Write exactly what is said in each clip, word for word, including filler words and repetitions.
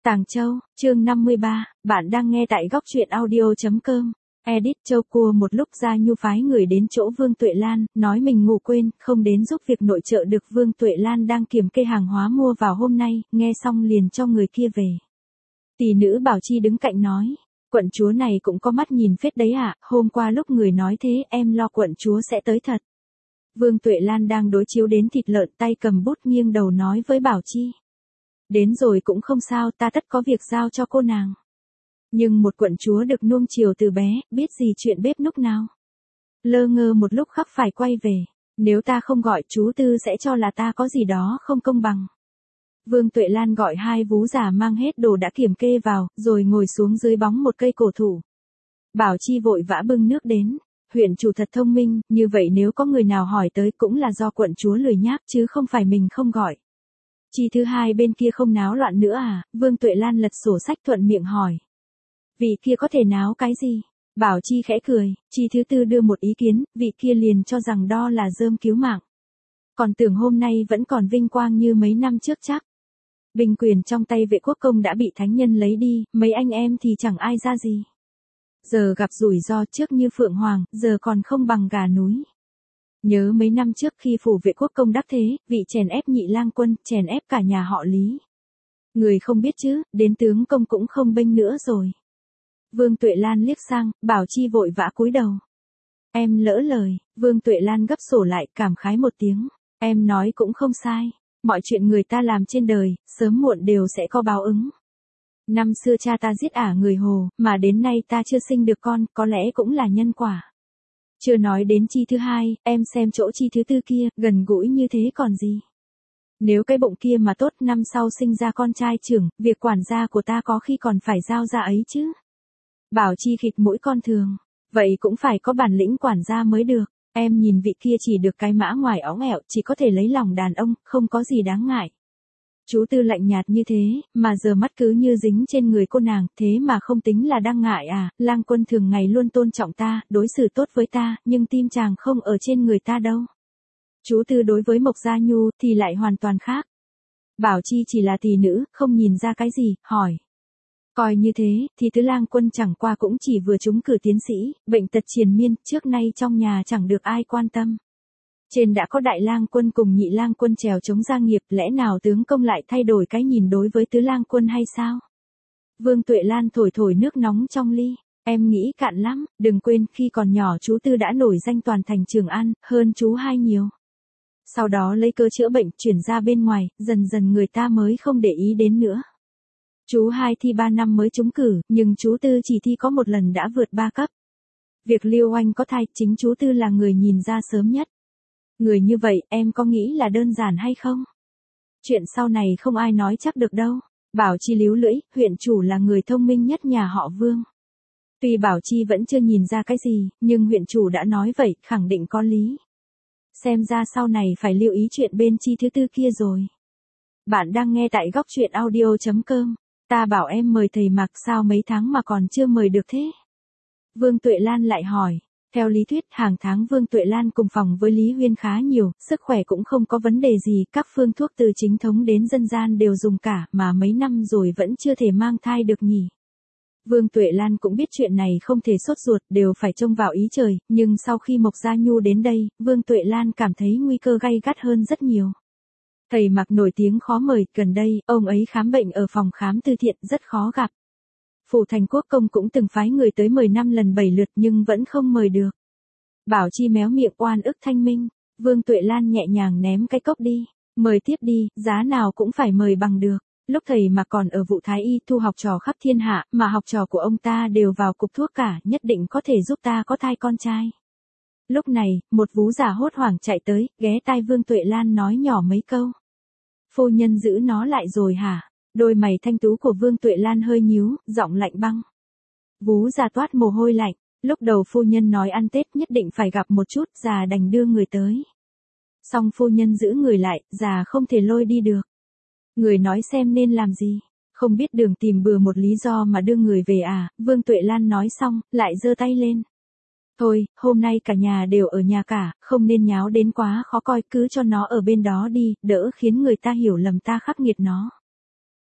Tàng Châu, chương năm mươi ba, bạn đang nghe tại góc truyện audio.com. Edit Châu Cua một lúc Gia Nhu phái người đến chỗ Vương Tuệ Lan, nói mình ngủ quên, không đến giúp việc nội trợ được. Vương Tuệ Lan đang kiểm kê hàng hóa mua vào hôm nay, nghe xong liền cho người kia về. Tỷ nữ Bảo Chi đứng cạnh nói, quận chúa này cũng có mắt nhìn phết đấy ạ, à? Hôm qua lúc người nói thế em lo quận chúa sẽ tới thật. Vương Tuệ Lan đang đối chiếu đến thịt lợn, tay cầm bút nghiêng đầu nói với Bảo Chi. Đến rồi cũng không sao, ta tất có việc giao cho cô nàng. Nhưng một quận chúa được nuông chiều từ bé, biết gì chuyện bếp núc nào. Lơ ngơ một lúc khắc phải quay về. Nếu ta không gọi chú Tư sẽ cho là ta có gì đó không công bằng. Vương Tuệ Lan gọi hai vú già mang hết đồ đã kiểm kê vào, rồi ngồi xuống dưới bóng một cây cổ thụ. Bảo Chi vội vã bưng nước đến. Huyện chủ thật thông minh, như vậy nếu có người nào hỏi tới cũng là do quận chúa lười nhác chứ không phải mình không gọi. Chi thứ hai bên kia không náo loạn nữa à? Vương Tuệ Lan lật sổ sách thuận miệng hỏi. Vị kia có thể náo cái gì? Bảo Chi khẽ cười, Chi thứ tư đưa một ý kiến, vị kia liền cho rằng đo là rơm cứu mạng. Còn tưởng hôm nay vẫn còn vinh quang như mấy năm trước chắc. Binh quyền trong tay vệ quốc công đã bị thánh nhân lấy đi, mấy anh em thì chẳng ai ra gì. Giờ gặp rủi ro trước như Phượng Hoàng, giờ còn không bằng gà núi. Nhớ mấy năm trước khi phủ vệ quốc công đắc thế, vị chèn ép nhị lang quân, chèn ép cả nhà họ Lý. Người không biết chứ, đến tướng công cũng không bênh nữa rồi. Vương Tuệ Lan liếc sang, Bảo Chi vội vã cúi đầu. Em lỡ lời, Vương Tuệ Lan gấp sổ lại, cảm khái một tiếng. Em nói cũng không sai, mọi chuyện người ta làm trên đời, sớm muộn đều sẽ có báo ứng. Năm xưa cha ta giết ả người Hồ, mà đến nay ta chưa sinh được con, có lẽ cũng là nhân quả. Chưa nói đến Chi thứ hai, em xem chỗ Chi thứ tư kia, gần gũi như thế còn gì. Nếu cái bụng kia mà tốt, năm sau sinh ra con trai trưởng, việc quản gia của ta có khi còn phải giao ra ấy chứ. Bảo Chi khịt mũi con thường, vậy cũng phải có bản lĩnh quản gia mới được. Em nhìn vị kia chỉ được cái mã ngoài óng ẻo, chỉ có thể lấy lòng đàn ông, không có gì đáng ngại. Chú Tư lạnh nhạt như thế, mà giờ mắt cứ như dính trên người cô nàng, thế mà không tính là đang ngại à? Lang quân thường ngày luôn tôn trọng ta, đối xử tốt với ta, nhưng tim chàng không ở trên người ta đâu. Chú Tư đối với Mộc Gia Nhu thì lại hoàn toàn khác. Bảo Chi chỉ là tỷ nữ, không nhìn ra cái gì, hỏi. Coi như thế, thì tứ lang quân chẳng qua cũng chỉ vừa trúng cử tiến sĩ, bệnh tật triền miên, trước nay trong nhà chẳng được ai quan tâm. Trên đã có đại lang quân cùng nhị lang quân trèo chống gia nghiệp, lẽ nào tướng công lại thay đổi cái nhìn đối với tứ lang quân hay sao? Vương Tuệ Lan thổi thổi nước nóng trong ly. Em nghĩ cạn lắm, đừng quên khi còn nhỏ chú Tư đã nổi danh toàn thành Trường An, hơn chú hai nhiều. Sau đó lấy cơ chữa bệnh, chuyển ra bên ngoài, dần dần người ta mới không để ý đến nữa. Chú hai thi ba năm mới trúng cử, nhưng chú Tư chỉ thi có một lần đã vượt ba cấp. Việc Liêu Oanh có thai, chính chú Tư là người nhìn ra sớm nhất. Người như vậy, em có nghĩ là đơn giản hay không? Chuyện sau này không ai nói chắc được đâu. Bảo Chi líu lưỡi, huyện chủ là người thông minh nhất nhà họ Vương. Tuy Bảo Chi vẫn chưa nhìn ra cái gì, nhưng huyện chủ đã nói vậy, khẳng định có lý. Xem ra sau này phải lưu ý chuyện bên Chi thứ tư kia rồi. Bạn đang nghe tại góc truyện audio.com. Ta bảo em mời thầy Mạc sao mấy tháng mà còn chưa mời được thế? Vương Tuệ Lan lại hỏi. Theo lý thuyết, hàng tháng Vương Tuệ Lan cùng phòng với Lý Huyên khá nhiều, sức khỏe cũng không có vấn đề gì, các phương thuốc từ chính thống đến dân gian đều dùng cả, mà mấy năm rồi vẫn chưa thể mang thai được nhỉ. Vương Tuệ Lan cũng biết chuyện này không thể sốt ruột, đều phải trông vào ý trời, nhưng sau khi Mộc Gia Nhu đến đây, Vương Tuệ Lan cảm thấy nguy cơ gay gắt hơn rất nhiều. Thầy Mạc nổi tiếng khó mời, gần đây, ông ấy khám bệnh ở phòng khám từ thiện rất khó gặp. Phủ Thành Quốc công cũng từng phái người tới mời năm lần bảy lượt nhưng vẫn không mời được. Bảo Chi méo miệng oan ức thanh minh, Vương Tuệ Lan nhẹ nhàng ném cái cốc đi, mời tiếp đi, giá nào cũng phải mời bằng được. Lúc thầy mà còn ở vụ Thái Y thu học trò khắp thiên hạ, mà học trò của ông ta đều vào cục thuốc cả, nhất định có thể giúp ta có thai con trai. Lúc này, một vú già hốt hoảng chạy tới, ghé tai Vương Tuệ Lan nói nhỏ mấy câu. Phu nhân giữ nó lại rồi hả? Đôi mày thanh tú của Vương Tuệ Lan hơi nhíu, giọng lạnh băng. Vú già toát mồ hôi lạnh, lúc đầu phu nhân nói ăn Tết nhất định phải gặp một chút, già đành đưa người tới. Xong phu nhân giữ người lại, già không thể lôi đi được. Người nói xem nên làm gì, không biết đường tìm bừa một lý do mà đưa người về à? Vương Tuệ Lan nói xong, lại giơ tay lên. Thôi, hôm nay cả nhà đều ở nhà cả, không nên nháo đến quá khó coi, cứ cho nó ở bên đó đi, đỡ khiến người ta hiểu lầm ta khắc nghiệt nó.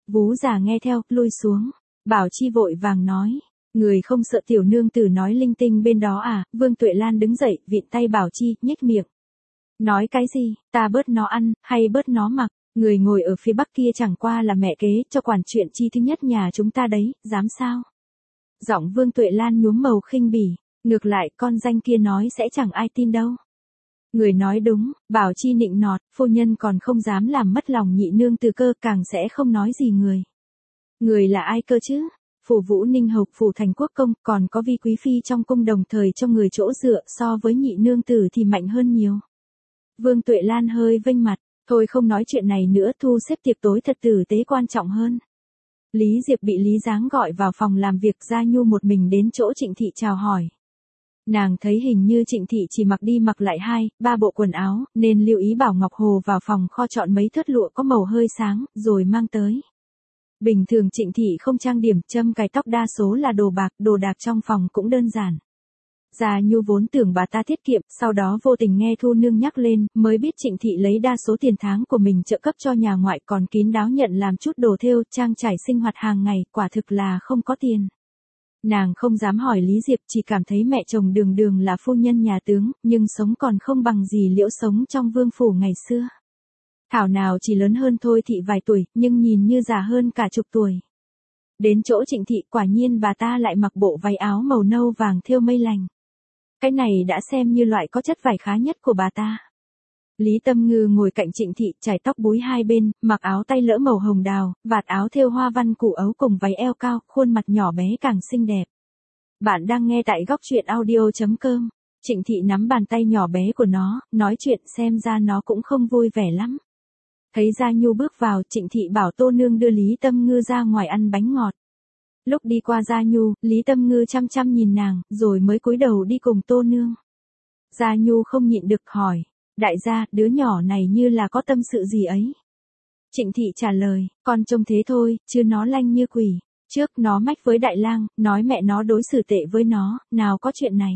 Vú già nghe theo, lui xuống. Bảo Chi vội vàng nói. Người không sợ tiểu nương tử nói linh tinh bên đó à? Vương Tuệ Lan đứng dậy, vịn tay Bảo Chi, nhếch miệng. Nói cái gì, ta bớt nó ăn, hay bớt nó mặc? Người ngồi ở phía bắc kia chẳng qua là mẹ kế cho quản chuyện chi thứ nhất nhà chúng ta đấy, dám sao? Giọng Vương Tuệ Lan nhuốm màu khinh bỉ. Ngược lại, con danh kia nói sẽ chẳng ai tin đâu. Người nói đúng, Bảo Chi nịnh nọt, phu nhân còn không dám làm mất lòng nhị nương từ cơ, càng sẽ không nói gì người. Người là ai cơ chứ? Phủ Vũ Ninh Hầu, phủ Thành Quốc Công, còn có Vi quý phi trong cung đồng thời cho người chỗ dựa, so với nhị nương tử thì mạnh hơn nhiều. Vương Tuệ Lan hơi vênh mặt, thôi không nói chuyện này nữa, thu xếp tiệc tối thật tử tế quan trọng hơn. Lý Diệp bị Lý Giáng gọi vào phòng làm việc, Gia Nhu một mình đến chỗ Trịnh Thị chào hỏi. Nàng thấy hình như Trịnh Thị chỉ mặc đi mặc lại hai, ba bộ quần áo, nên lưu ý bảo Ngọc Hồ vào phòng kho chọn mấy thớt lụa có màu hơi sáng, rồi mang tới. Bình thường Trịnh Thị không trang điểm, châm cài tóc đa số là đồ bạc, đồ đạc trong phòng cũng đơn giản. Gia Nhu vốn tưởng bà ta tiết kiệm, sau đó vô tình nghe Thu Nương nhắc lên, mới biết Trịnh Thị lấy đa số tiền tháng của mình trợ cấp cho nhà ngoại, còn kín đáo nhận làm chút đồ thêu, trang trải sinh hoạt hàng ngày, quả thực là không có tiền. Nàng không dám hỏi Lý Diệp, chỉ cảm thấy mẹ chồng Đường Đường là phu nhân nhà tướng, nhưng sống còn không bằng gì Liễu sống trong vương phủ ngày xưa. Thảo nào chỉ lớn hơn Thôi Thị vài tuổi, nhưng nhìn như già hơn cả chục tuổi. Đến chỗ Trịnh Thị, quả nhiên bà ta lại mặc bộ váy áo màu nâu vàng thêu mây lành. Cái này đã xem như loại có chất vải khá nhất của bà ta. Lý Tâm Ngư ngồi cạnh Trịnh Thị, chải tóc búi hai bên, mặc áo tay lỡ màu hồng đào, vạt áo thêu hoa văn củ ấu cùng váy eo cao, khuôn mặt nhỏ bé càng xinh đẹp. Bạn đang nghe tại góc truyện audio chấm com. Trịnh Thị nắm bàn tay nhỏ bé của nó, nói chuyện, xem ra nó cũng không vui vẻ lắm. Thấy Gia Nhu bước vào, Trịnh Thị bảo Tô Nương đưa Lý Tâm Ngư ra ngoài ăn bánh ngọt. Lúc đi qua Gia Nhu, Lý Tâm Ngư chăm chăm nhìn nàng, rồi mới cúi đầu đi cùng Tô Nương. Gia Nhu không nhịn được hỏi, đại gia, đứa nhỏ này như là có tâm sự gì ấy. Trịnh Thị trả lời, con trông thế thôi, chứ nó lanh như quỷ. Trước nó mách với Đại Lang, nói mẹ nó đối xử tệ với nó, nào có chuyện này.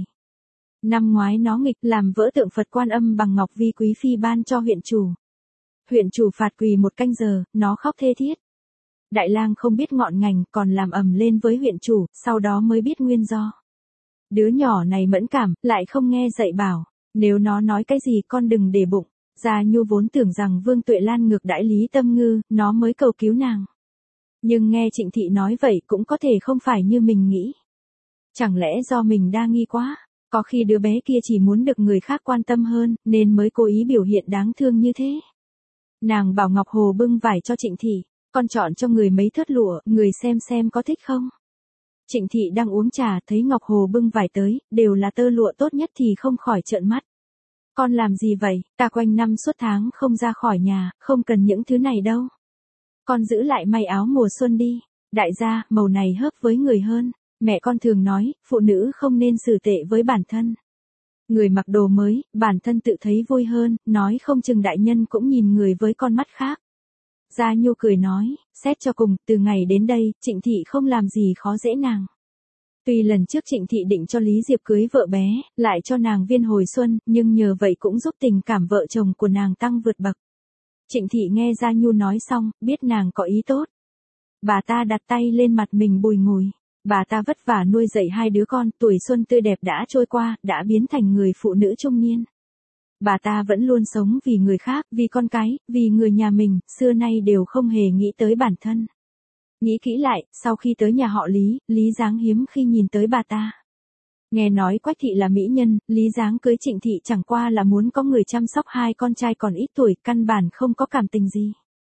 Năm ngoái nó nghịch làm vỡ tượng Phật Quan Âm bằng ngọc Vi quý phi ban cho huyện chủ. Huyện chủ phạt quỳ một canh giờ, nó khóc thê thiết. Đại Lang không biết ngọn ngành, còn làm ầm lên với huyện chủ, sau đó mới biết nguyên do. Đứa nhỏ này mẫn cảm, lại không nghe dạy bảo, nếu nó nói cái gì con đừng để bụng. Gia Nhu vốn tưởng rằng Vương Tuệ Lan ngược đãi Lý Tâm Ngư, nó mới cầu cứu nàng. Nhưng nghe Trịnh Thị nói vậy cũng có thể không phải như mình nghĩ. Chẳng lẽ do mình đa nghi quá, có khi đứa bé kia chỉ muốn được người khác quan tâm hơn, nên mới cố ý biểu hiện đáng thương như thế. Nàng bảo Ngọc Hồ bưng vải cho Trịnh Thị, con chọn cho người mấy thớt lụa, người xem xem có thích không. Trịnh Thị đang uống trà, thấy Ngọc Hồ bưng vải tới, đều là tơ lụa tốt nhất thì không khỏi trợn mắt. Con làm gì vậy, ta quanh năm suốt tháng không ra khỏi nhà, không cần những thứ này đâu. Con giữ lại may áo mùa xuân đi, đại gia, màu này hợp với người hơn. Mẹ con thường nói, phụ nữ không nên xử tệ với bản thân. Người mặc đồ mới, bản thân tự thấy vui hơn, nói không chừng đại nhân cũng nhìn người với con mắt khác. Gia Nhu cười nói, xét cho cùng, từ ngày đến đây, Trịnh Thị không làm gì khó dễ nàng. Tuy lần trước Trịnh Thị định cho Lý Diệp cưới vợ bé, lại cho nàng viên hồi xuân, nhưng nhờ vậy cũng giúp tình cảm vợ chồng của nàng tăng vượt bậc. Trịnh Thị nghe Gia Nhu nói xong, biết nàng có ý tốt. Bà ta đặt tay lên mặt mình bùi ngùi. Bà ta vất vả nuôi dạy hai đứa con, tuổi xuân tươi đẹp đã trôi qua, đã biến thành người phụ nữ trung niên. Bà ta vẫn luôn sống vì người khác, vì con cái, vì người nhà mình, xưa nay đều không hề nghĩ tới bản thân. Nghĩ kỹ lại, sau khi tới nhà họ Lý, Lý Giáng hiếm khi nhìn tới bà ta. Nghe nói Quách Thị là mỹ nhân, Lý Giáng cưới Trịnh Thị chẳng qua là muốn có người chăm sóc hai con trai còn ít tuổi, căn bản không có cảm tình gì.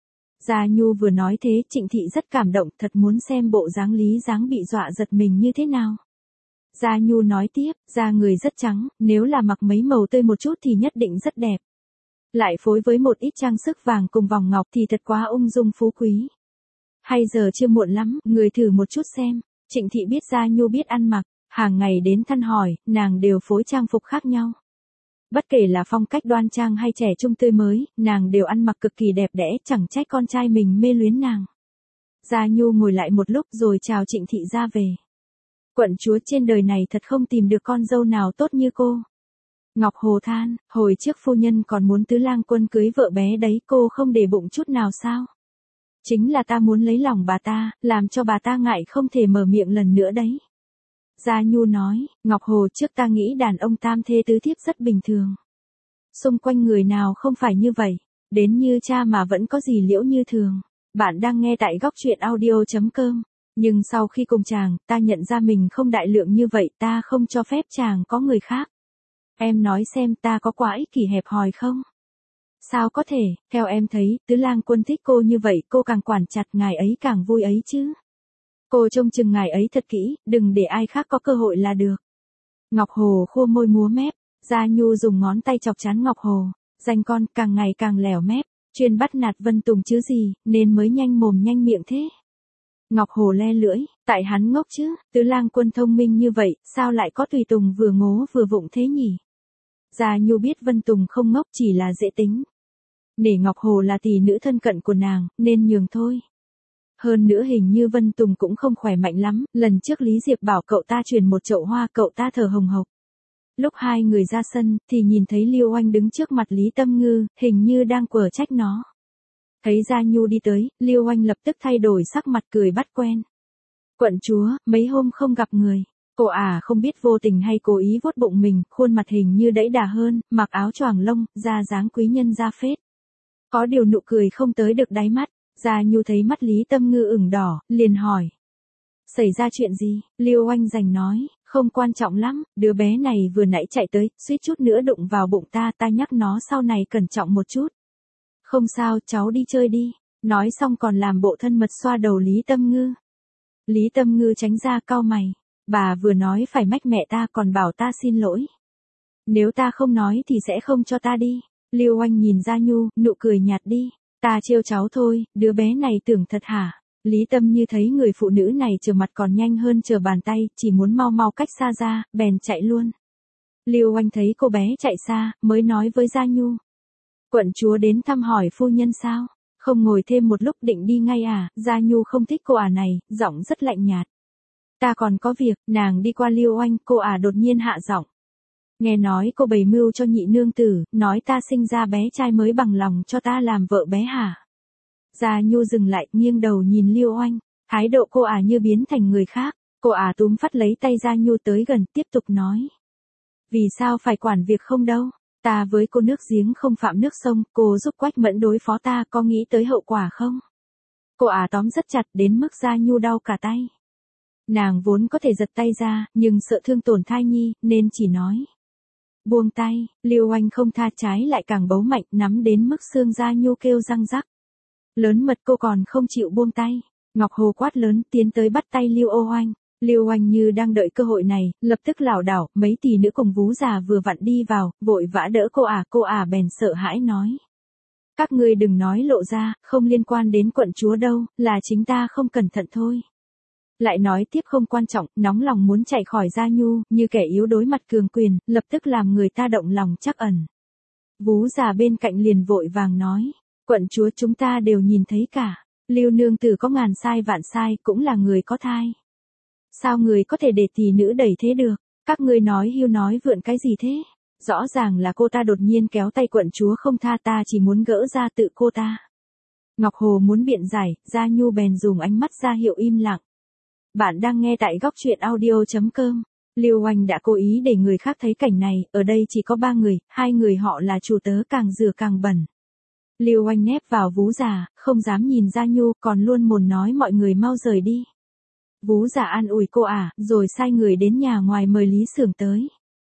Gia Nhu vừa nói thế, Trịnh Thị rất cảm động, thật muốn xem bộ dáng Lý Giáng bị dọa giật mình như thế nào. Gia Nhu nói tiếp, da người rất trắng, nếu là mặc mấy màu tươi một chút thì nhất định rất đẹp. Lại phối với một ít trang sức vàng cùng vòng ngọc thì thật quá ung dung phú quý. Hay giờ chưa muộn lắm, người thử một chút xem. Trịnh Thị biết Gia Nhu biết ăn mặc, hàng ngày đến thăm hỏi, nàng đều phối trang phục khác nhau. Bất kể là phong cách đoan trang hay trẻ trung tươi mới, nàng đều ăn mặc cực kỳ đẹp đẽ, chẳng trách con trai mình mê luyến nàng. Gia Nhu ngồi lại một lúc rồi chào Trịnh Thị ra về. Quận chúa trên đời này thật không tìm được con dâu nào tốt như cô. Ngọc Hồ than, hồi trước phu nhân còn muốn tứ lang quân cưới vợ bé đấy, cô không để bụng chút nào sao? Chính là ta muốn lấy lòng bà ta, làm cho bà ta ngại không thể mở miệng lần nữa đấy. Gia Nhu nói, Ngọc Hồ trước ta nghĩ đàn ông tam thê tứ thiếp rất bình thường. Xung quanh người nào không phải như vậy, đến như cha mà vẫn có gì liễu như thường. Bạn đang nghe tại góc truyện audio.com. Nhưng sau khi cùng chàng, ta nhận ra mình không đại lượng như vậy, ta không cho phép chàng có người khác. Em nói xem ta có quá ích kỷ hẹp hòi không? Sao có thể, theo em thấy, Tứ Lang Quân thích cô như vậy, cô càng quản chặt ngài ấy càng vui ấy chứ. Cô trông chừng ngài ấy thật kỹ, đừng để ai khác có cơ hội là được. Ngọc Hồ khô môi múa mép, Gia Nhu dùng ngón tay chọc trán Ngọc Hồ, danh con càng ngày càng lẻo mép, chuyên bắt nạt Vân Tùng chứ gì, nên mới nhanh mồm nhanh miệng thế. Ngọc Hồ le lưỡi, tại hắn ngốc chứ, Tứ Lang Quân thông minh như vậy, sao lại có tùy tùng vừa ngố vừa vụng thế nhỉ? Gia Nhu biết Vân Tùng không ngốc chỉ là dễ tính. Nể Ngọc Hồ là tỷ nữ thân cận của nàng, nên nhường thôi. Hơn nữa hình như Vân Tùng cũng không khỏe mạnh lắm, lần trước Lý Diệp bảo cậu ta truyền một chậu hoa, cậu ta thở hồng hộc. Lúc hai người ra sân, thì nhìn thấy Liêu Oanh đứng trước mặt Lý Tâm Ngư, hình như đang quở trách nó. Thấy Gia Nhu đi tới, Liêu Oanh lập tức thay đổi sắc mặt cười bắt quen. Quận chúa, mấy hôm không gặp người. Cô à không biết vô tình hay cố ý vuốt bụng mình, khuôn mặt hình như đẫy đà hơn, mặc áo choàng lông, da dáng quý nhân da phết. Có điều nụ cười không tới được đáy mắt. Gia Nhu thấy mắt Lý Tâm Ngư ửng đỏ, liền hỏi. Xảy ra chuyện gì? Liêu Oanh giành nói, không quan trọng lắm, đứa bé này vừa nãy chạy tới, suýt chút nữa đụng vào bụng ta, ta nhắc nó sau này cẩn trọng một chút. Không sao, cháu đi chơi đi. Nói xong còn làm bộ thân mật xoa đầu Lý Tâm Ngư. Lý Tâm Ngư tránh ra cau mày. Bà vừa nói phải mách mẹ ta còn bảo ta xin lỗi. Nếu ta không nói thì sẽ không cho ta đi. Liêu Oanh nhìn Gia Nhu, nụ cười nhạt đi. Ta trêu cháu thôi, đứa bé này tưởng thật hả? Lý Tâm Như thấy người phụ nữ này trở mặt còn nhanh hơn trở bàn tay, chỉ muốn mau mau cách xa ra, bèn chạy luôn. Liêu Oanh thấy cô bé chạy xa, mới nói với Gia Nhu. Quận chúa đến thăm hỏi phu nhân sao? Không ngồi thêm một lúc định đi ngay à? Gia Nhu không thích cô ả này, giọng rất lạnh nhạt. Ta còn có việc, nàng đi qua Liêu Oanh, cô ả đột nhiên hạ giọng. Nghe nói cô bày mưu cho nhị nương tử, nói ta sinh ra bé trai mới bằng lòng cho ta làm vợ bé hả? Gia Nhu dừng lại, nghiêng đầu nhìn Liêu Oanh, thái độ cô ả như biến thành người khác, cô ả túm phát lấy tay Gia Nhu tới gần, tiếp tục nói. Vì sao phải quản việc không đâu, ta với cô nước giếng không phạm nước sông, cô giúp Quách Mẫn đối phó ta có nghĩ tới hậu quả không? Cô ả tóm rất chặt đến mức Gia Nhu đau cả tay. Nàng vốn có thể giật tay ra, nhưng sợ thương tổn thai nhi, nên chỉ nói. Buông tay, Liêu Oanh không tha, trái lại càng bấu mạnh, nắm đến mức xương Gia Nhu kêu răng rắc. Lớn mật cô còn không chịu buông tay. Ngọc Hồ quát lớn tiến tới bắt tay Liêu Oanh. Liêu Oanh như đang đợi cơ hội này, lập tức lảo đảo, mấy tỷ nữ cùng vú già vừa vặn đi vào, vội vã đỡ cô ả, cô ả bèn sợ hãi nói. Các ngươi đừng nói lộ ra, không liên quan đến quận chúa đâu, là chính ta không cẩn thận thôi. Lại nói tiếp không quan trọng, nóng lòng muốn chạy khỏi Gia Nhu, như kẻ yếu đối mặt cường quyền, lập tức làm người ta động lòng trắc ẩn. Vú già bên cạnh liền vội vàng nói, quận chúa chúng ta đều nhìn thấy cả, Lưu nương tử có ngàn sai vạn sai, cũng là người có thai. Sao người có thể để tỷ nữ đẩy thế được, các ngươi nói hiu nói vượn cái gì thế? Rõ ràng là cô ta đột nhiên kéo tay quận chúa không tha, ta chỉ muốn gỡ ra tự cô ta. Ngọc Hồ muốn biện giải, Gia Nhu bèn dùng ánh mắt ra hiệu im lặng. Bạn đang nghe tại góc truyện audio.com. Liêu Oanh đã cố ý để người khác thấy cảnh này, ở đây chỉ có ba người, hai người họ là chủ tớ càng rửa càng bẩn. Liêu Oanh nép vào vú già, không dám nhìn Gia Nhu, còn luôn mồm nói mọi người mau rời đi. Vú già an ủi cô ả, rồi sai người đến nhà ngoài mời Lý Xưởng tới.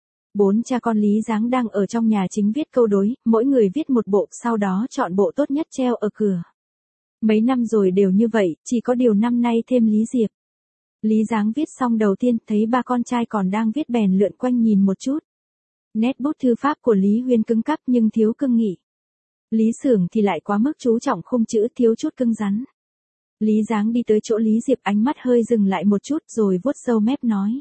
Bốn cha con Lý Giáng đang ở trong nhà chính viết câu đối, mỗi người viết một bộ, sau đó chọn bộ tốt nhất treo ở cửa. Mấy năm rồi đều như vậy, chỉ có điều năm nay thêm Lý Diệp. Lý Giáng viết xong đầu tiên, thấy ba con trai còn đang viết bèn lượn quanh nhìn một chút. Nét bút thư pháp của Lý Huyên cứng cáp nhưng thiếu cương nghị. Lý Xưởng thì lại quá mức chú trọng khung chữ, thiếu chút cứng rắn. Lý Giáng đi tới chỗ Lý Diệp, ánh mắt hơi dừng lại một chút rồi vuốt râu mép nói.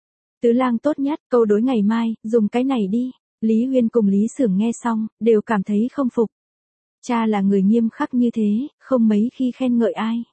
Tứ lang tốt nhất, câu đối ngày mai, dùng cái này đi. Lý Huyên cùng Lý Xưởng nghe xong, đều cảm thấy không phục. Cha là người nghiêm khắc như thế, không mấy khi khen ngợi ai.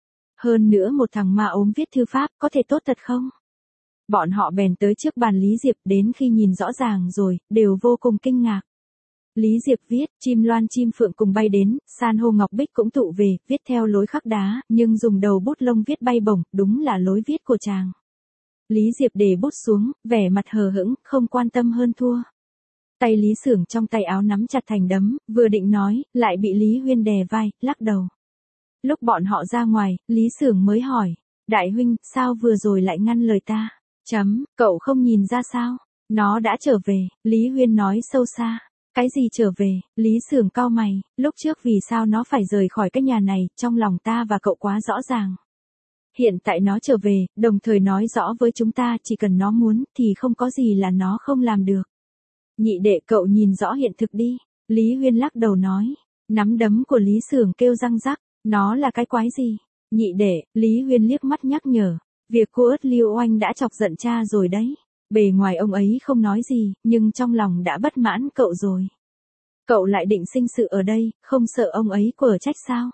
Hơn nữa một thằng mà ốm viết thư pháp, có thể tốt thật không? Bọn họ bèn tới trước bàn Lý Diệp, đến khi nhìn rõ ràng rồi, đều vô cùng kinh ngạc. Lý Diệp viết, chim loan chim phượng cùng bay đến, san hô ngọc bích cũng tụ về, viết theo lối khắc đá, nhưng dùng đầu bút lông viết bay bổng, đúng là lối viết của chàng. Lý Diệp để bút xuống, vẻ mặt hờ hững, không quan tâm hơn thua. Tay Lý Xưởng trong tay áo nắm chặt thành đấm, vừa định nói, lại bị Lý Huyên đè vai, lắc đầu. Lúc bọn họ ra ngoài, Lý Xưởng mới hỏi, đại huynh, sao vừa rồi lại ngăn lời ta? Chấm, cậu không nhìn ra sao? Nó đã trở về, Lý Huyên nói sâu xa. Cái gì trở về? Lý Xưởng cau mày, lúc trước vì sao nó phải rời khỏi cái nhà này, trong lòng ta và cậu quá rõ ràng. Hiện tại nó trở về, đồng thời nói rõ với chúng ta chỉ cần nó muốn thì không có gì là nó không làm được. Nhị đệ cậu nhìn rõ hiện thực đi. Lý Huyên lắc đầu nói. Nắm đấm của Lý Xưởng kêu răng rắc. Nó là cái quái gì? Nhị đệ, Lý Huyên liếc mắt nhắc nhở. Việc cô ớt Liêu Oanh đã chọc giận cha rồi đấy. Bề ngoài ông ấy không nói gì, nhưng trong lòng đã bất mãn cậu rồi. Cậu lại định sinh sự ở đây, không sợ ông ấy quở trách sao?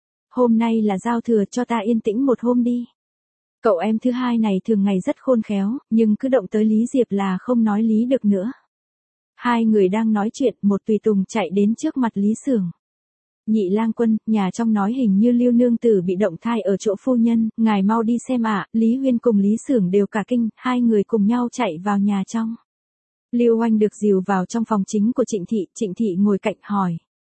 Hôm nay là giao thừa, cho ta yên tĩnh một hôm đi. Cậu em thứ hai này thường ngày rất khôn khéo, nhưng cứ động tới Lý Diệp là không nói lý được nữa. Hai người đang nói chuyện, một tùy tùng chạy đến trước mặt Lý Xưởng. Nhị lang quân, nhà trong nói hình như Lưu nương tử bị động thai ở chỗ phu nhân, ngài mau đi xem ạ. Lý Huyên cùng Lý Xưởng đều cả kinh, hai người cùng nhau chạy vào nhà trong. Lưu Oanh được dìu vào trong phòng chính của Trịnh thị, Trịnh thị ngồi cạnh hỏi.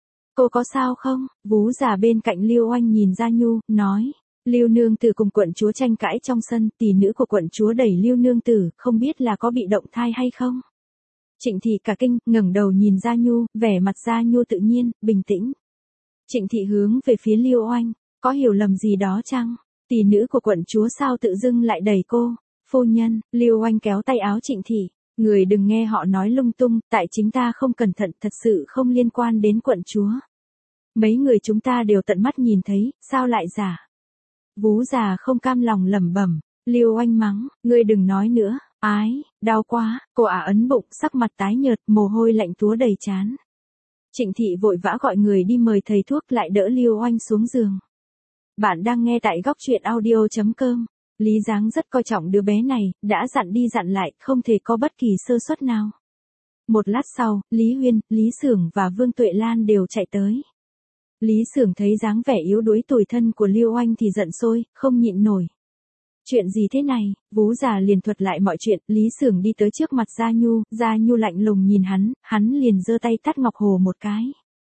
Cô có sao không? Vú già bên cạnh Lưu Oanh nhìn Gia Nhu, nói. Lưu nương tử cùng quận chúa tranh cãi trong sân, tỷ nữ của quận chúa đẩy Lưu nương tử, không biết là có bị động thai hay không? Trịnh thị cả kinh, ngẩng đầu nhìn Gia Nhu, vẻ mặt Gia Nhu tự nhiên, bình tĩnh. Trịnh thị hướng về phía Lưu Oanh, có hiểu lầm gì đó chăng? Tỷ nữ của quận chúa sao tự dưng lại đẩy cô? Phu nhân, Lưu Oanh kéo tay áo Trịnh thị, người đừng nghe họ nói lung tung, tại chính ta không cẩn thận, thật sự không liên quan đến quận chúa. Mấy người chúng ta đều tận mắt nhìn thấy, sao lại giả? Vú già không cam lòng lẩm bẩm, Lưu Oanh mắng, ngươi đừng nói nữa, ái, đau quá, cô ả ấn bụng, sắc mặt tái nhợt, mồ hôi lạnh túa đầy trán. Trịnh thị vội vã gọi người đi mời thầy thuốc lại đỡ Lưu Oanh xuống giường. Bạn đang nghe tại góc truyện audio chấm com. Lý Giáng rất coi trọng đứa bé này, đã dặn đi dặn lại, không thể có bất kỳ sơ suất nào. Một lát sau, Lý Huyên, Lý Xưởng và Vương Tuệ Lan đều chạy tới. Lý Xưởng thấy dáng vẻ yếu đuối tủi thân của Lưu Oanh thì giận sôi, không nhịn nổi. Chuyện gì thế này? Vú già liền thuật lại mọi chuyện, Lý Xưởng đi tới trước mặt Gia Nhu, Gia Nhu lạnh lùng nhìn hắn, hắn liền giơ tay tát Ngọc Hồ một cái.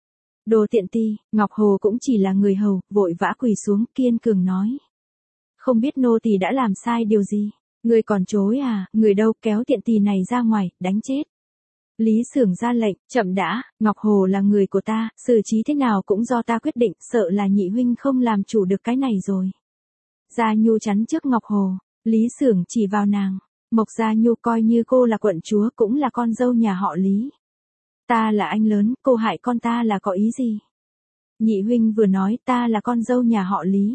Đồ tiện ti, Ngọc Hồ cũng chỉ là người hầu, vội vã quỳ xuống, kiên cường nói. Không biết nô tỳ đã làm sai điều gì? Người còn chối à, người đâu, kéo tiện tỳ này ra ngoài, đánh chết. Lý Xưởng ra lệnh, chậm đã, Ngọc Hồ là người của ta, xử trí thế nào cũng do ta quyết định, sợ là nhị huynh không làm chủ được cái này rồi. Gia Nhu chắn trước Ngọc Hồ, Lý Xưởng chỉ vào nàng, Mộc Gia Nhu coi như cô là quận chúa cũng là con dâu nhà họ Lý. Ta là anh lớn, cô hại con ta là có ý gì? Nhị huynh vừa nói ta là con dâu nhà họ Lý.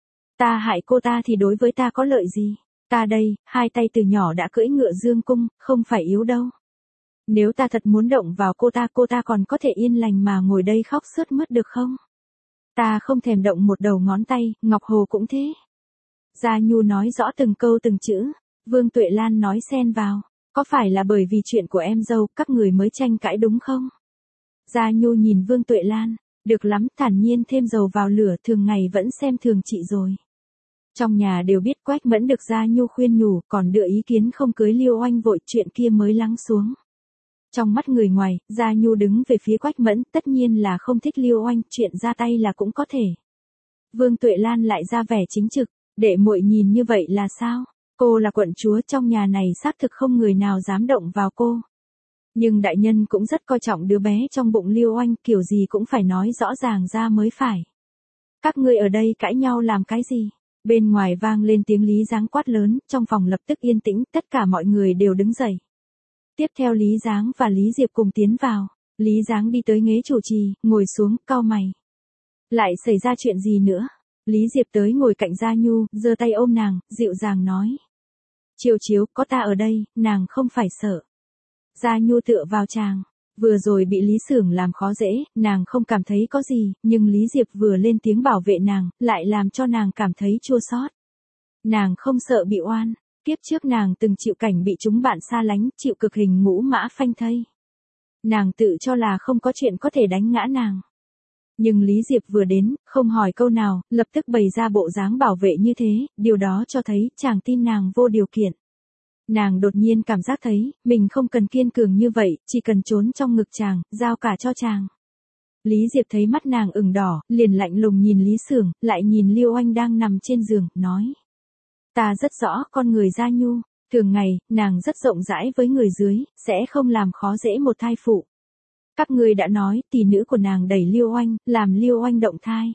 Ta hại cô ta thì đối với ta có lợi gì? Ta đây, hai tay từ nhỏ đã cưỡi ngựa dương cung, không phải yếu đâu. Nếu ta thật muốn động vào cô ta, cô ta còn có thể yên lành mà ngồi đây khóc sướt mướt được không? Ta không thèm động một đầu ngón tay, Ngọc Hồ cũng thế. Gia Nhu nói rõ từng câu từng chữ, Vương Tuệ Lan nói xen vào, có phải là bởi vì chuyện của em dâu, các người mới tranh cãi đúng không? Gia Nhu nhìn Vương Tuệ Lan, được lắm, thản nhiên thêm dầu vào lửa, thường ngày vẫn xem thường chị rồi. Trong nhà đều biết Quách Mẫn được Gia Nhu khuyên nhủ, còn đưa ý kiến không cưới Liêu Oanh vội, chuyện kia mới lắng xuống. Trong mắt người ngoài, Gia Nhu đứng về phía Quách Mẫn, tất nhiên là không thích Liêu Oanh, chuyện ra tay là cũng có thể. Vương Tuệ Lan lại ra vẻ chính trực, đệ muội nhìn như vậy là sao? Cô là quận chúa, trong nhà này xác thực không người nào dám động vào cô. Nhưng đại nhân cũng rất coi trọng đứa bé trong bụng Liêu Oanh, kiểu gì cũng phải nói rõ ràng ra mới phải. Các ngươi ở đây cãi nhau làm cái gì? Bên ngoài vang lên tiếng Lý Giáng quát lớn, trong phòng lập tức yên tĩnh, tất cả mọi người đều đứng dậy. Tiếp theo Lý Giáng và Lý Diệp cùng tiến vào. Lý Giáng đi tới ghế chủ trì, ngồi xuống, cau mày. Lại xảy ra chuyện gì nữa? Lý Diệp tới ngồi cạnh Gia Nhu, giơ tay ôm nàng, dịu dàng nói. Chiều chiếu, có ta ở đây, nàng không phải sợ. Gia Nhu tựa vào chàng. Vừa rồi bị Lý Xưởng làm khó dễ, nàng không cảm thấy có gì, nhưng Lý Diệp vừa lên tiếng bảo vệ nàng, lại làm cho nàng cảm thấy chua xót. Nàng không sợ bị oan. Kiếp trước nàng từng chịu cảnh bị chúng bạn xa lánh, chịu cực hình ngũ mã phanh thây. Nàng tự cho là không có chuyện có thể đánh ngã nàng. Nhưng Lý Diệp vừa đến, không hỏi câu nào, lập tức bày ra bộ dáng bảo vệ như thế, điều đó cho thấy chàng tin nàng vô điều kiện. Nàng đột nhiên cảm giác thấy, mình không cần kiên cường như vậy, chỉ cần trốn trong ngực chàng, giao cả cho chàng. Lý Diệp thấy mắt nàng ửng đỏ, liền lạnh lùng nhìn Lý Sưởng, lại nhìn Liêu Oanh đang nằm trên giường, nói. Ta rất rõ con người Gia Nhu, thường ngày, nàng rất rộng rãi với người dưới, sẽ không làm khó dễ một thai phụ. Các ngươi đã nói, tỷ nữ của nàng đẩy Liêu Oanh, làm Liêu Oanh động thai.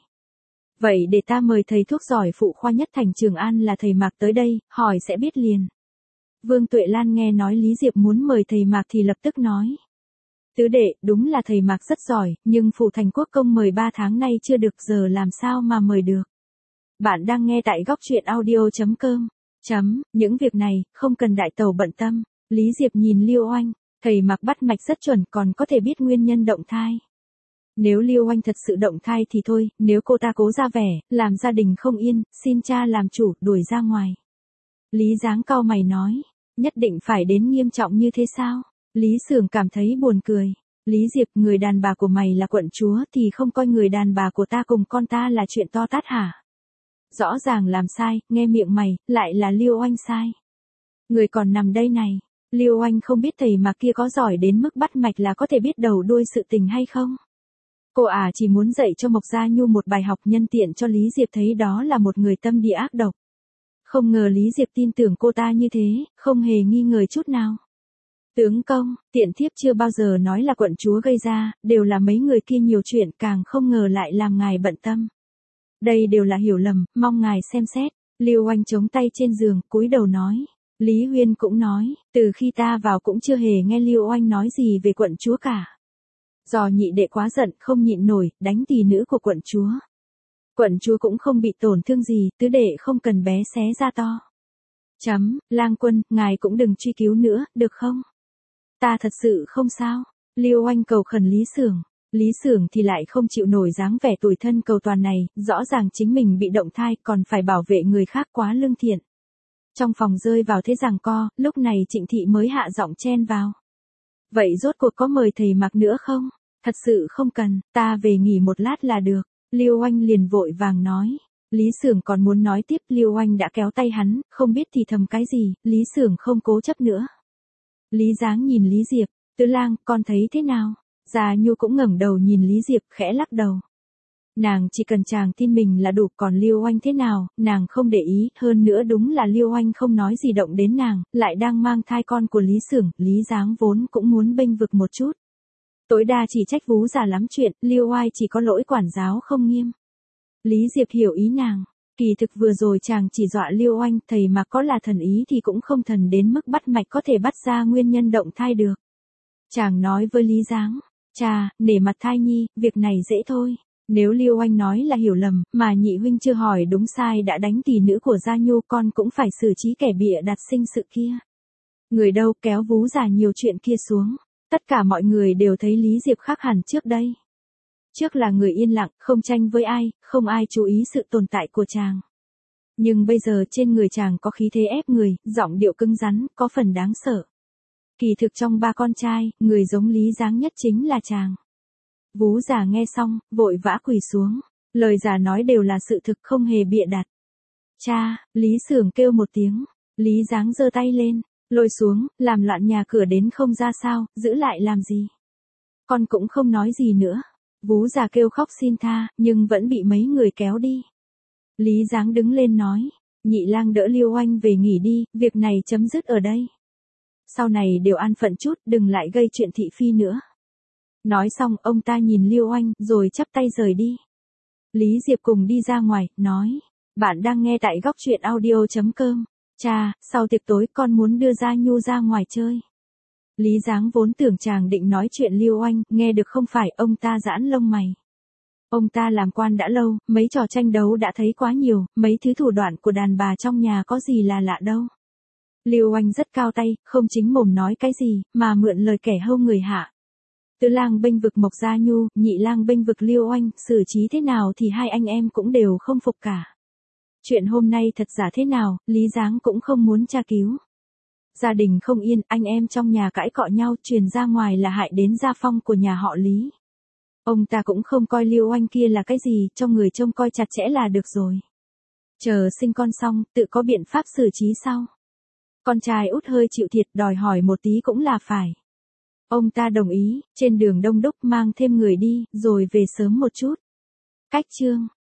Vậy để ta mời thầy thuốc giỏi phụ khoa nhất thành Trường An là thầy Mạc tới đây, hỏi sẽ biết liền. Vương Tuệ Lan nghe nói Lý Diệp muốn mời thầy Mạc thì lập tức nói. Tứ đệ, đúng là thầy Mạc rất giỏi, nhưng phủ thành quốc công mời ba tháng nay chưa được, giờ làm sao mà mời được. Bạn đang nghe tại góc truyện audio chấm com. Chấm, những việc này, không cần đại tẩu bận tâm. Lý Diệp nhìn Liêu Oanh, thầy Mạc bắt mạch rất chuẩn, còn có thể biết nguyên nhân động thai. Nếu Liêu Oanh thật sự động thai thì thôi, nếu cô ta cố ra vẻ, làm gia đình không yên, xin cha làm chủ, đuổi ra ngoài. Lý Giáng cau mày nói, nhất định phải đến nghiêm trọng như thế sao? Lý Sưởng cảm thấy buồn cười. Lý Diệp, người đàn bà của mày là quận chúa thì không coi người đàn bà của ta cùng con ta là chuyện to tát hả? Rõ ràng làm sai, nghe miệng mày, lại là Liêu Oanh sai. Người còn nằm đây này, Liêu Oanh không biết thầy mà kia có giỏi đến mức bắt mạch là có thể biết đầu đuôi sự tình hay không? Cô à chỉ muốn dạy cho Mộc Gia Nhu một bài học, nhân tiện cho Lý Diệp thấy đó là một người tâm địa ác độc. Không ngờ Lý Diệp tin tưởng cô ta như thế, không hề nghi ngờ chút nào. Tướng công, tiện thiếp chưa bao giờ nói là quận chúa gây ra, đều là mấy người kia nhiều chuyện, càng không ngờ lại làm ngài bận tâm. Đây đều là hiểu lầm, mong ngài xem xét. Liêu Oanh chống tay trên giường, cúi đầu nói. Lý Huyên cũng nói, từ khi ta vào cũng chưa hề nghe Liêu Oanh nói gì về quận chúa cả. Do nhị đệ quá giận, không nhịn nổi, đánh tỷ nữ của quận chúa. Quận chúa cũng không bị tổn thương gì, tứ đệ không cần bé xé ra to. Chấm, Lang Quân, ngài cũng đừng truy cứu nữa, được không? Ta thật sự không sao. Liêu Oanh cầu khẩn Lý Sưởng. Lý Sưởng thì lại không chịu nổi dáng vẻ tủi thân cầu toàn này, rõ ràng chính mình bị động thai còn phải bảo vệ người khác, quá lương thiện. Trong phòng rơi vào thế giằng co, lúc này Trịnh Thị mới hạ giọng chen vào. Vậy rốt cuộc có mời thầy Mạc nữa không? Thật sự không cần, ta về nghỉ một lát là được. Liêu Oanh liền vội vàng nói. Lý Sưởng còn muốn nói tiếp, Liêu Oanh đã kéo tay hắn, không biết thì thầm cái gì, Lý Sưởng không cố chấp nữa. Lý Giáng nhìn Lý Diệp, Tứ Lang, con thấy thế nào? Gia Nhu cũng ngẩng đầu nhìn Lý Diệp, khẽ lắc đầu. Nàng chỉ cần chàng tin mình là đủ, còn Liêu Oanh thế nào, nàng không để ý, hơn nữa đúng là Liêu Oanh không nói gì động đến nàng, lại đang mang thai con của Lý Sưởng, Lý Giáng vốn cũng muốn bênh vực một chút. Tối đa chỉ trách vú già lắm chuyện, Liêu Oai chỉ có lỗi quản giáo không nghiêm. Lý Diệp hiểu ý nàng, kỳ thực vừa rồi chàng chỉ dọa Liêu Oanh, thầy mà có là thần ý thì cũng không thần đến mức bắt mạch có thể bắt ra nguyên nhân động thai được. Chàng nói với Lý Giáng, cha, nể mặt thai nhi, việc này dễ thôi. Nếu Liêu Oanh nói là hiểu lầm, mà nhị huynh chưa hỏi đúng sai đã đánh tỷ nữ của Gia Nhu, con cũng phải xử trí kẻ bịa đặt sinh sự kia. Người đâu kéo vú già nhiều chuyện kia xuống. Tất cả mọi người đều thấy Lý Diệp khác hẳn trước đây. Trước là người yên lặng, không tranh với ai, không ai chú ý sự tồn tại của chàng. Nhưng bây giờ trên người chàng có khí thế ép người, giọng điệu cứng rắn, có phần đáng sợ. Kỳ thực trong ba con trai, người giống Lý Giáng nhất chính là chàng. Vú già nghe xong, vội vã quỳ xuống. Lời già nói đều là sự thực, không hề bịa đặt. Cha, Lý Sưởng kêu một tiếng. Lý Giáng giơ tay lên, lôi xuống, làm loạn nhà cửa đến không ra sao, giữ lại làm gì. Con cũng không nói gì nữa. Vú già kêu khóc xin tha, nhưng vẫn bị mấy người kéo đi. Lý Giáng đứng lên nói, nhị lang đỡ Liêu Oanh về nghỉ đi, việc này chấm dứt ở đây. Sau này đều an phận chút, đừng lại gây chuyện thị phi nữa. Nói xong, ông ta nhìn Liêu Oanh, rồi chắp tay rời đi. Lý Diệp cùng đi ra ngoài, nói, bạn đang nghe tại góc truyện audio chấm com. Cha, sau tiệc tối con muốn đưa Gia Nhu ra ngoài chơi. Lý Giáng vốn tưởng chàng định nói chuyện Liêu Oanh, nghe được không phải, ông ta giãn lông mày. Ông ta làm quan đã lâu, mấy trò tranh đấu đã thấy quá nhiều, mấy thứ thủ đoạn của đàn bà trong nhà có gì là lạ đâu. Liêu Oanh rất cao tay, không chính mồm nói cái gì, mà mượn lời kẻ hâu người hạ. Tứ lang bênh vực Mộc Gia Nhu, nhị lang bênh vực Liêu Oanh, xử trí thế nào thì hai anh em cũng đều không phục cả. Chuyện hôm nay thật giả thế nào, Lý Giáng cũng không muốn tra cứu. Gia đình không yên, anh em trong nhà cãi cọ nhau, truyền ra ngoài là hại đến gia phong của nhà họ Lý. Ông ta cũng không coi Liêu Oanh kia là cái gì, cho người trông coi chặt chẽ là được rồi. Chờ sinh con xong, tự có biện pháp xử trí sau. Con trai út hơi chịu thiệt, đòi hỏi một tí cũng là phải. Ông ta đồng ý, trên đường đông đúc mang thêm người đi, rồi về sớm một chút. Cách chương